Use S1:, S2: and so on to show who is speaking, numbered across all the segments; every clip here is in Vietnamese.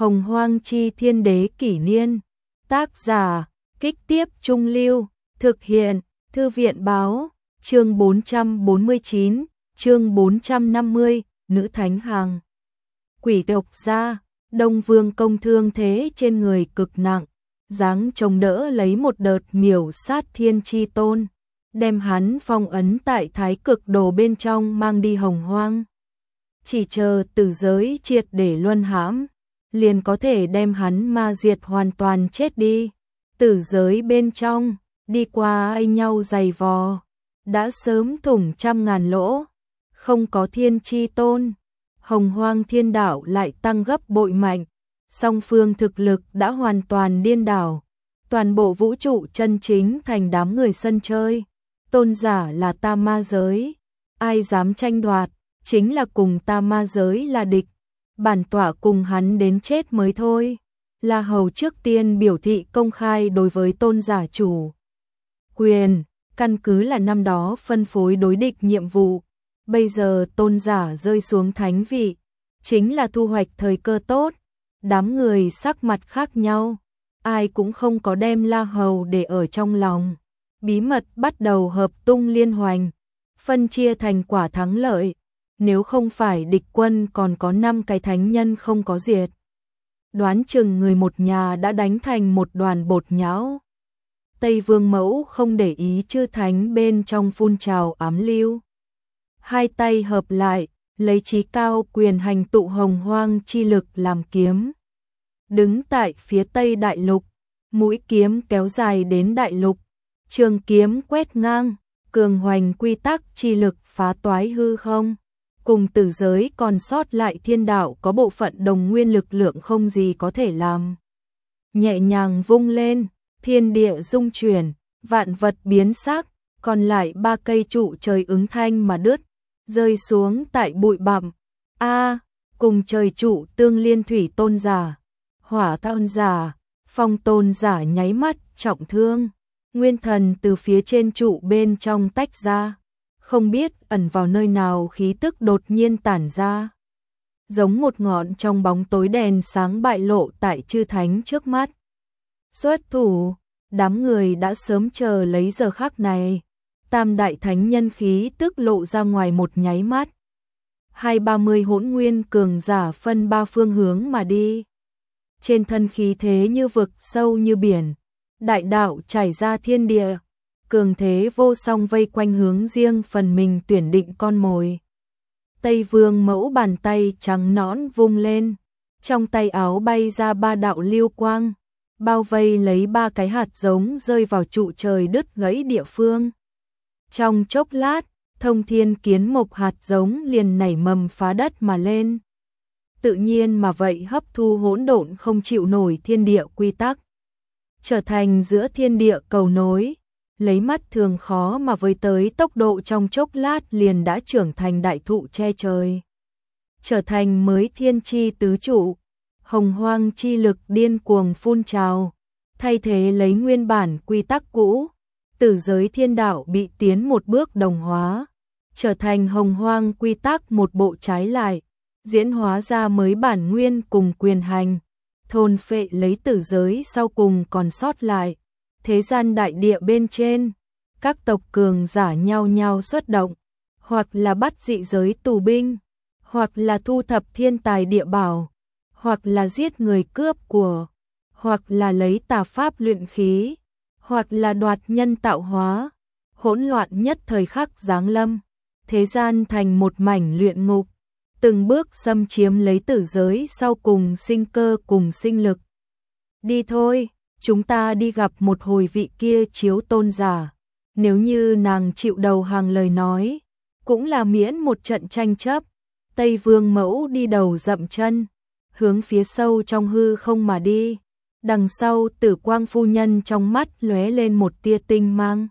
S1: Hồng Hoang Chi Thiên Đế Kỷ Niên. Tác giả, Kích Tiếp Trung Lưu. Thực hiện, Thư viện Báo. Chương 449, chương 450, Nữ Thánh Hàng. Quỷ tộc gia, Đông Vương công thương thế trên người cực nặng, dáng chống đỡ lấy một đợt miểu sát Thiên Chi Tôn, đem hắn phong ấn tại Thái Cực Đồ bên trong mang đi Hồng Hoang. Chỉ chờ tử giới triệt để luân hãm, liền có thể đem hắn ma diệt hoàn toàn chết đi. Tử giới bên trong, đi qua ai nhau giày vò, đã sớm thủng trăm ngàn lỗ, không có Thiên Chi Tôn, Hồng Hoang Thiên Đạo lại tăng gấp bội mạnh, song phương thực lực đã hoàn toàn điên đảo, toàn bộ vũ trụ chân chính thành đám người sân chơi, tôn giả là ta ma giới, ai dám tranh đoạt, chính là cùng ta ma giới là địch, bản tọa cùng hắn đến chết mới thôi. La Hầu trước tiên biểu thị công khai đối với tôn giả chủ quyền, căn cứ là năm đó phân phối đối địch nhiệm vụ, bây giờ tôn giả rơi xuống thánh vị, chính là thu hoạch thời cơ tốt, đám người sắc mặt khác nhau, ai cũng không có đem La Hầu để ở trong lòng, bí mật bắt đầu hợp tung liên hoành, phân chia thành quả thắng lợi, nếu không phải địch quân còn có 5 cái thánh nhân không có diệt. Đoán chừng người một nhà đã đánh thành một đoàn bột nhão. Tây Vương Mẫu không để ý chư thánh bên trong phun trào ám lưu. Hai tay hợp lại, lấy chí cao quyền hành tụ Hồng Hoang chi lực làm kiếm. Đứng tại phía tây đại lục, mũi kiếm kéo dài đến đại lục, trường kiếm quét ngang, cường hoành quy tắc chi lực phá toái hư không. Cùng tử giới còn sót lại thiên đạo có bộ phận đồng nguyên lực lượng không gì có thể làm. Nhẹ nhàng vung lên, thiên địa rung chuyển, vạn vật biến sắc, còn lại 3 cây trụ trời ứng thanh mà đứt, rơi xuống tại bụi bặm. Cùng trời trụ tương liên thủy tôn giả, hỏa tôn giả, phong tôn giả nháy mắt trọng thương, nguyên thần từ phía trên trụ bên trong tách ra. Không biết ẩn vào nơi nào khí tức đột nhiên tản ra. Giống một ngọn trong bóng tối đèn sáng bại lộ tại chư thánh trước mắt. Xuất thủ, đám người đã sớm chờ lấy giờ khắc này. Tam đại thánh nhân khí tức lộ ra ngoài một nháy mắt. 230 hỗn nguyên cường giả phân 3 phương hướng mà đi. Trên thân khí thế như vực sâu như biển. Đại đạo trải ra thiên địa. Cường thế vô song vây quanh hướng riêng phần mình tuyển định con mồi. Tây Vương Mẫu bàn tay trắng nõn vung lên, trong tay áo bay ra 3 đạo lưu quang, bao vây lấy 3 cái hạt giống rơi vào trụ trời đứt gãy địa phương. Trong chốc lát, thông thiên kiến mộc hạt giống liền nảy mầm phá đất mà lên. Tự nhiên mà vậy hấp thu hỗn độn không chịu nổi thiên địa quy tắc, trở thành giữa thiên địa cầu nối. Lấy mắt thường khó mà với tới tốc độ trong chốc lát liền đã trưởng thành đại thụ che trời. Trở thành mới thiên chi tứ trụ, Hồng Hoang chi lực điên cuồng phun trào, thay thế lấy nguyên bản quy tắc cũ, tử giới thiên đạo bị tiến một bước đồng hóa, trở thành Hồng Hoang quy tắc một bộ trái lại, diễn hóa ra mới bản nguyên cùng quyền hành, thôn phệ lấy tử giới sau cùng còn sót lại. Thế gian đại địa bên trên, các tộc cường giả nhau nhau xuất động, hoặc là bắt dị giới tù binh, hoặc là thu thập thiên tài địa bảo, hoặc là giết người cướp của, hoặc là lấy tà pháp luyện khí, hoặc là đoạt nhân tạo hóa, hỗn loạn nhất thời khắc giáng lâm, thế gian thành một mảnh luyện ngục, từng bước xâm chiếm lấy tử giới sau cùng sinh cơ cùng sinh lực. Đi thôi. Chúng ta đi gặp một hồi vị kia chiếu tôn giả, nếu như nàng chịu đầu hàng lời nói, cũng là miễn một trận tranh chấp. Tây Vương Mẫu đi đầu dậm chân, hướng phía sâu trong hư không mà đi, đằng sau Tử Quang phu nhân trong mắt lóe lên một tia tinh mang.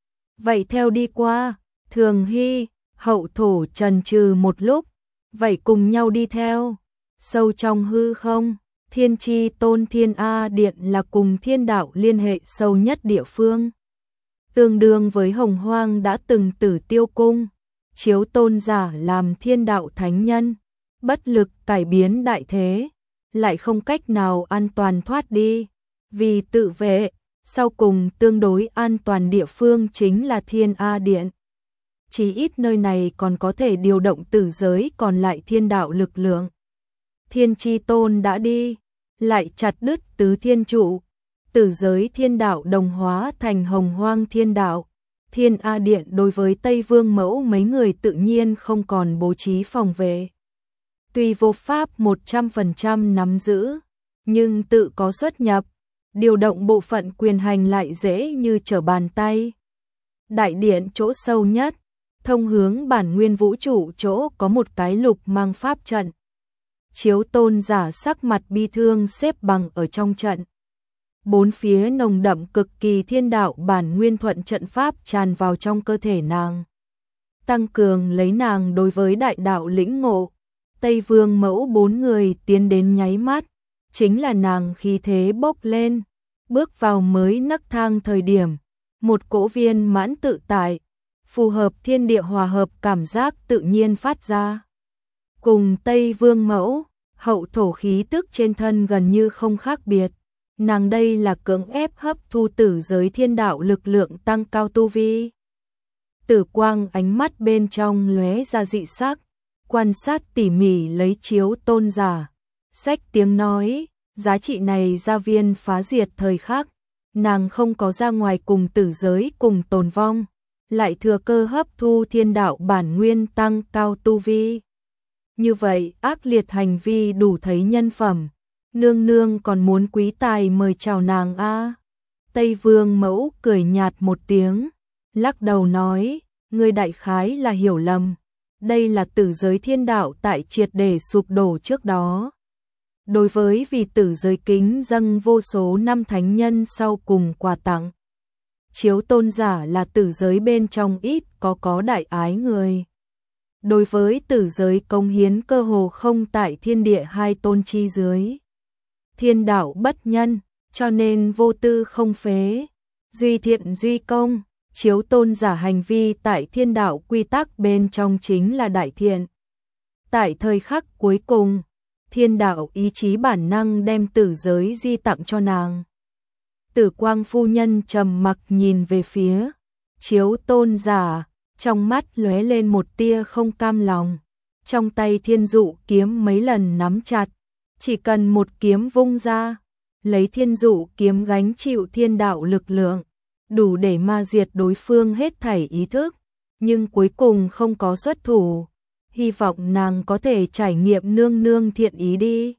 S1: Vậy theo đi qua, Thường Hy, Hậu Thổ chần chừ một lúc, vậy cùng nhau đi theo, sâu trong hư không. Thiên Chi Tôn Thiên A Điện là cùng thiên đạo liên hệ sâu nhất địa phương. Tương đương với Hồng Hoang đã từng Tử Tiêu Cung, chiếu tôn giả làm thiên đạo thánh nhân, bất lực cải biến đại thế, lại không cách nào an toàn thoát đi. Vì tự vệ, sau cùng tương đối an toàn địa phương chính là Thiên A Điện. Chỉ ít nơi này còn có thể điều động tử giới còn lại thiên đạo lực lượng. Thiên Chi Tôn đã đi, lại chặt đứt tứ thiên trụ, tử giới thiên đạo đồng hóa thành hồng hoang thiên đạo. Thiên A Điện đối với Tây Vương Mẫu mấy người tự nhiên không còn bố trí phòng vệ. Tuy vô pháp 100% nắm giữ, nhưng tự có xuất nhập, điều động bộ phận quyền hành lại dễ như trở bàn tay. Đại điện chỗ sâu nhất, thông hướng bản nguyên vũ trụ chỗ có một cái lục mang pháp trận. Chiếu Tôn giả sắc mặt bi thương xếp bằng ở trong trận. Bốn phía nồng đậm cực kỳ thiên đạo bản nguyên thuận trận pháp tràn vào trong cơ thể nàng, tăng cường lấy nàng đối với đại đạo lĩnh ngộ. Tây Vương Mẫu bốn người tiến đến nháy mắt, chính là nàng khí thế bốc lên, bước vào mới nấc thang thời điểm, một cỗ viên mãn tự tại, phù hợp thiên địa hòa hợp cảm giác tự nhiên phát ra. Cùng Tây Vương Mẫu, hậu thổ khí tức trên thân gần như không khác biệt. Nàng đây là cưỡng ép hấp thu tử giới thiên đạo lực lượng tăng cao tu vi. Tử quang ánh mắt bên trong lóe ra dị sắc, quan sát tỉ mỉ lấy Chiếu Tôn giả. Sách tiếng nói, giá trị này gia viên phá diệt thời khắc, nàng không có ra ngoài cùng tử giới cùng tồn vong, lại thừa cơ hấp thu thiên đạo bản nguyên tăng cao tu vi. Như vậy ác liệt hành vi đủ thấy nhân phẩm. Nương nương còn muốn quý tài mời chào nàng a. Tây Vương Mẫu cười nhạt một tiếng, lắc đầu nói, ngươi đại khái là hiểu lầm. Đây là tử giới thiên đạo tại triệt để sụp đổ trước đó. Đối với vì tử giới kính dâng vô số năm thánh nhân sau cùng quà tặng. Chiếu Tôn giả là tử giới bên trong ít có đại ái người. Đối với tử giới công hiến cơ hồ không tại thiên địa hai tôn chi dưới. Thiên đạo bất nhân, cho nên vô tư không phế, duy thiện duy công. Chiếu Tôn giả hành vi tại thiên đạo quy tắc bên trong chính là đại thiện. Tại thời khắc cuối cùng, thiên đạo ý chí bản năng đem tử giới di tặng cho nàng. Tử Quang phu nhân trầm mặc nhìn về phía Chiếu Tôn giả, trong mắt lóe lên một tia không cam lòng. Trong tay thiên dụ kiếm mấy lần nắm chặt, chỉ cần một kiếm vung ra, lấy thiên dụ kiếm gánh chịu thiên đạo lực lượng, đủ để ma diệt đối phương hết thảy ý thức, nhưng cuối cùng không có xuất thủ. Hy vọng nàng có thể trải nghiệm nương nương thiện ý đi.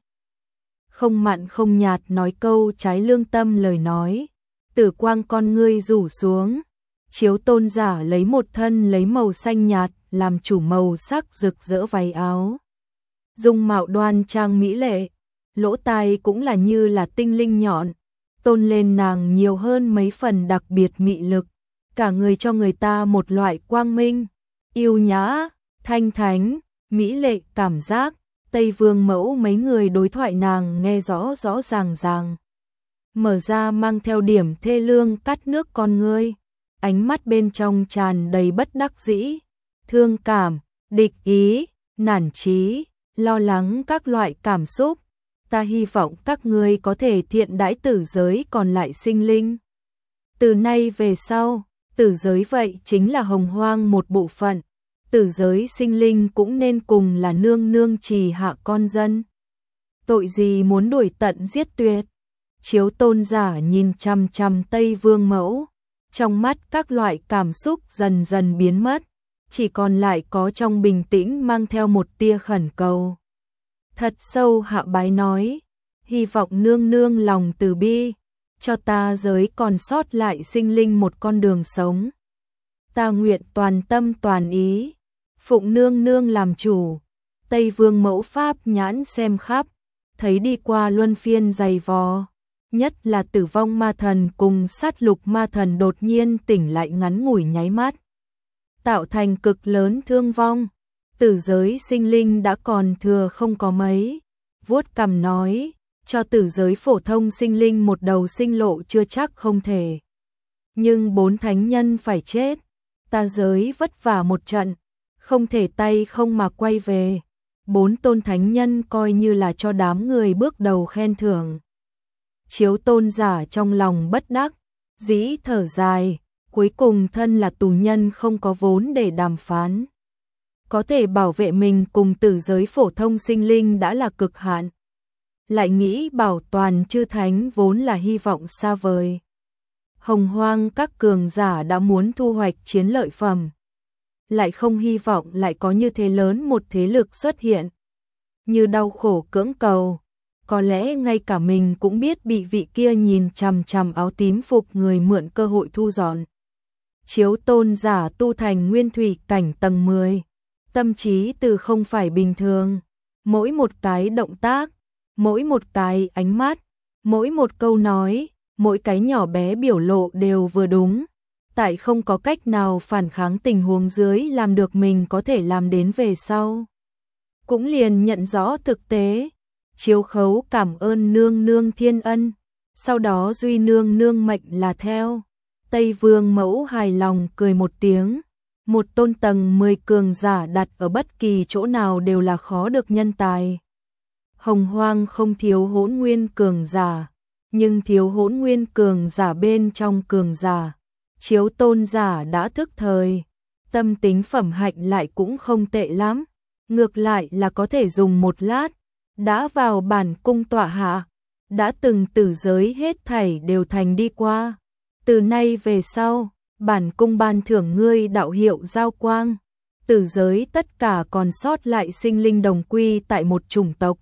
S1: Không mặn không nhạt nói câu trái lương tâm lời nói. Tử quang con ngươi rủ xuống. Chiếu Tôn giả lấy một thân lấy màu xanh nhạt làm chủ màu sắc rực rỡ váy áo. Dung mạo đoan trang mỹ lệ, lỗ tai cũng là như là tinh linh nhọn, tôn lên nàng nhiều hơn mấy phần đặc biệt mị lực, cả người cho người ta một loại quang minh, yêu nhã, thanh thánh, mỹ lệ cảm giác. Tây Vương Mẫu mấy người đối thoại nàng nghe rõ rõ ràng ràng. Mở ra mang theo điểm thê lương cắt nước con ngươi, ánh mắt bên trong tràn đầy bất đắc dĩ, thương cảm, địch ý, nản chí, lo lắng các loại cảm xúc. Ta hy vọng các ngươi có thể thiện đãi tử giới còn lại sinh linh. Từ nay về sau, tử giới vậy chính là hồng hoang một bộ phận. Tử giới sinh linh cũng nên cùng là nương nương trì hạ con dân. Tội gì muốn đuổi tận giết tuyệt. Chiếu Tôn giả nhìn chằm chằm Tây Vương Mẫu, trong mắt các loại cảm xúc dần dần biến mất, chỉ còn lại có trong bình tĩnh mang theo một tia khẩn cầu. Thật sâu hạ bái nói, hy vọng nương nương lòng từ bi, cho ta giới còn sót lại sinh linh một con đường sống. Ta nguyện toàn tâm toàn ý, phụng nương nương làm chủ. Tây Vương Mẫu pháp nhãn xem khắp, thấy đi qua luân phiên dày vò, nhất là tử vong ma thần cùng sát lục ma thần đột nhiên tỉnh lại ngắn ngủi nháy mắt, tạo thành cực lớn thương vong. Tử giới sinh linh đã còn thừa không có mấy, vuốt cằm nói, cho tử giới phổ thông sinh linh một đầu sinh lộ chưa chắc không thể. Nhưng 4 thánh nhân phải chết, ta giới vất vả một trận, không thể tay không mà quay về. 4 tôn thánh nhân coi như là cho đám người bước đầu khen thưởng. Chiếu Tôn giả trong lòng bất đắc dĩ thở dài, cuối cùng thân là tù nhân không có vốn để đàm phán. Có thể bảo vệ mình cùng tử giới phổ thông sinh linh đã là cực hạn. Lại nghĩ bảo toàn chư thánh vốn là hy vọng xa vời. Hồng Hoang các cường giả đã muốn thu hoạch chiến lợi phẩm. Lại không hy vọng lại có như thế lớn một thế lực xuất hiện. Như đau khổ cưỡng cầu. Có lẽ ngay cả mình cũng biết bị vị kia nhìn chằm chằm áo tím phục người mượn cơ hội thu dọn. Chiếu Tôn giả tu thành nguyên thủy cảnh tầng 10. Tâm trí từ không phải bình thường. Mỗi một cái động tác, mỗi một cái ánh mắt, mỗi một câu nói, mỗi cái nhỏ bé biểu lộ đều vừa đúng. Tại không có cách nào phản kháng tình huống dưới làm được mình có thể làm đến về sau. Cũng liền nhận rõ thực tế. Chiếu Khấu cảm ơn nương nương thiên ân. Sau đó duy nương nương mệnh là theo. Tây Vương Mẫu hài lòng cười một tiếng. Một tôn tầng 10 cường giả đặt ở bất kỳ chỗ nào đều là khó được nhân tài. Hồng Hoang không thiếu hỗn nguyên cường giả, nhưng thiếu hỗn nguyên cường giả bên trong cường giả. Chiếu Tôn giả đã thức thời, tâm tính phẩm hạnh lại cũng không tệ lắm, ngược lại là có thể dùng một lát, đã vào bản cung tọa hạ, đã từng tử giới hết thảy đều thành đi qua. Từ nay về sau, bản cung ban thưởng ngươi đạo hiệu giao quang, tử giới tất cả còn sót lại sinh linh đồng quy tại một chủng tộc.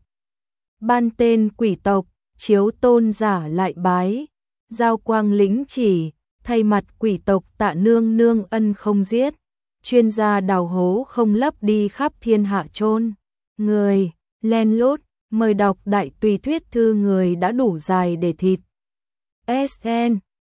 S1: Ban tên quỷ tộc, Chiếu Tôn giả lại bái, giao quang lĩnh chỉ, thay mặt quỷ tộc tạ nương nương ân không giết, chuyên gia đào hố không lấp đi khắp thiên hạ chôn người, len lút, mời đọc đại tùy thuyết thư người đã đủ dài để thịt. SN